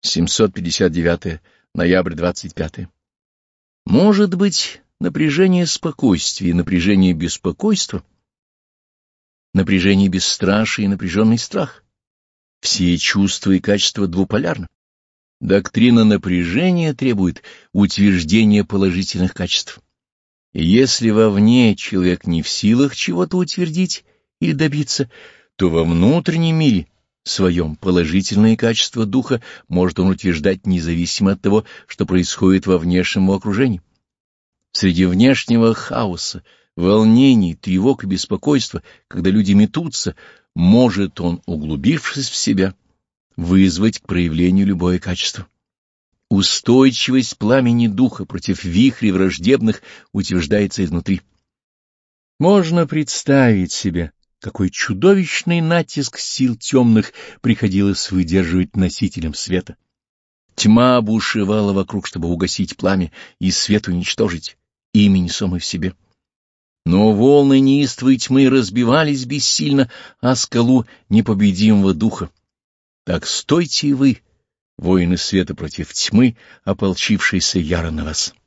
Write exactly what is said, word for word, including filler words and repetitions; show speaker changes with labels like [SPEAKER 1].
[SPEAKER 1] семьсот пятьдесят девятое. Ноябрь двадцать пятое. Может быть, напряжение спокойствия и напряжение беспокойства, напряжение бесстрашия и напряженный страх. Все чувства и качества двуполярны. Доктрина напряжения требует утверждения положительных качеств. И если вовне человек не в силах чего-то утвердить или добиться, то во внутреннем мире своем положительные качества духа может он утверждать независимо от того, что происходит во внешнем его окружении. Среди внешнего хаоса, волнений, тревог и беспокойства, когда люди метутся, может он, углубившись в себя, вызвать к проявлению любое качество. Устойчивость пламени духа против вихрей враждебных утверждается изнутри. Можно представить себе, какой чудовищный натиск сил темных приходилось выдерживать носителям света. Тьма бушевала вокруг, чтобы угасить пламя и свет уничтожить, ими несомый в себе. Но волны неистовой тьмы разбивались бессильно о скалу непобедимого духа. Так стойте и вы, воины света против тьмы, ополчившиеся яро на вас.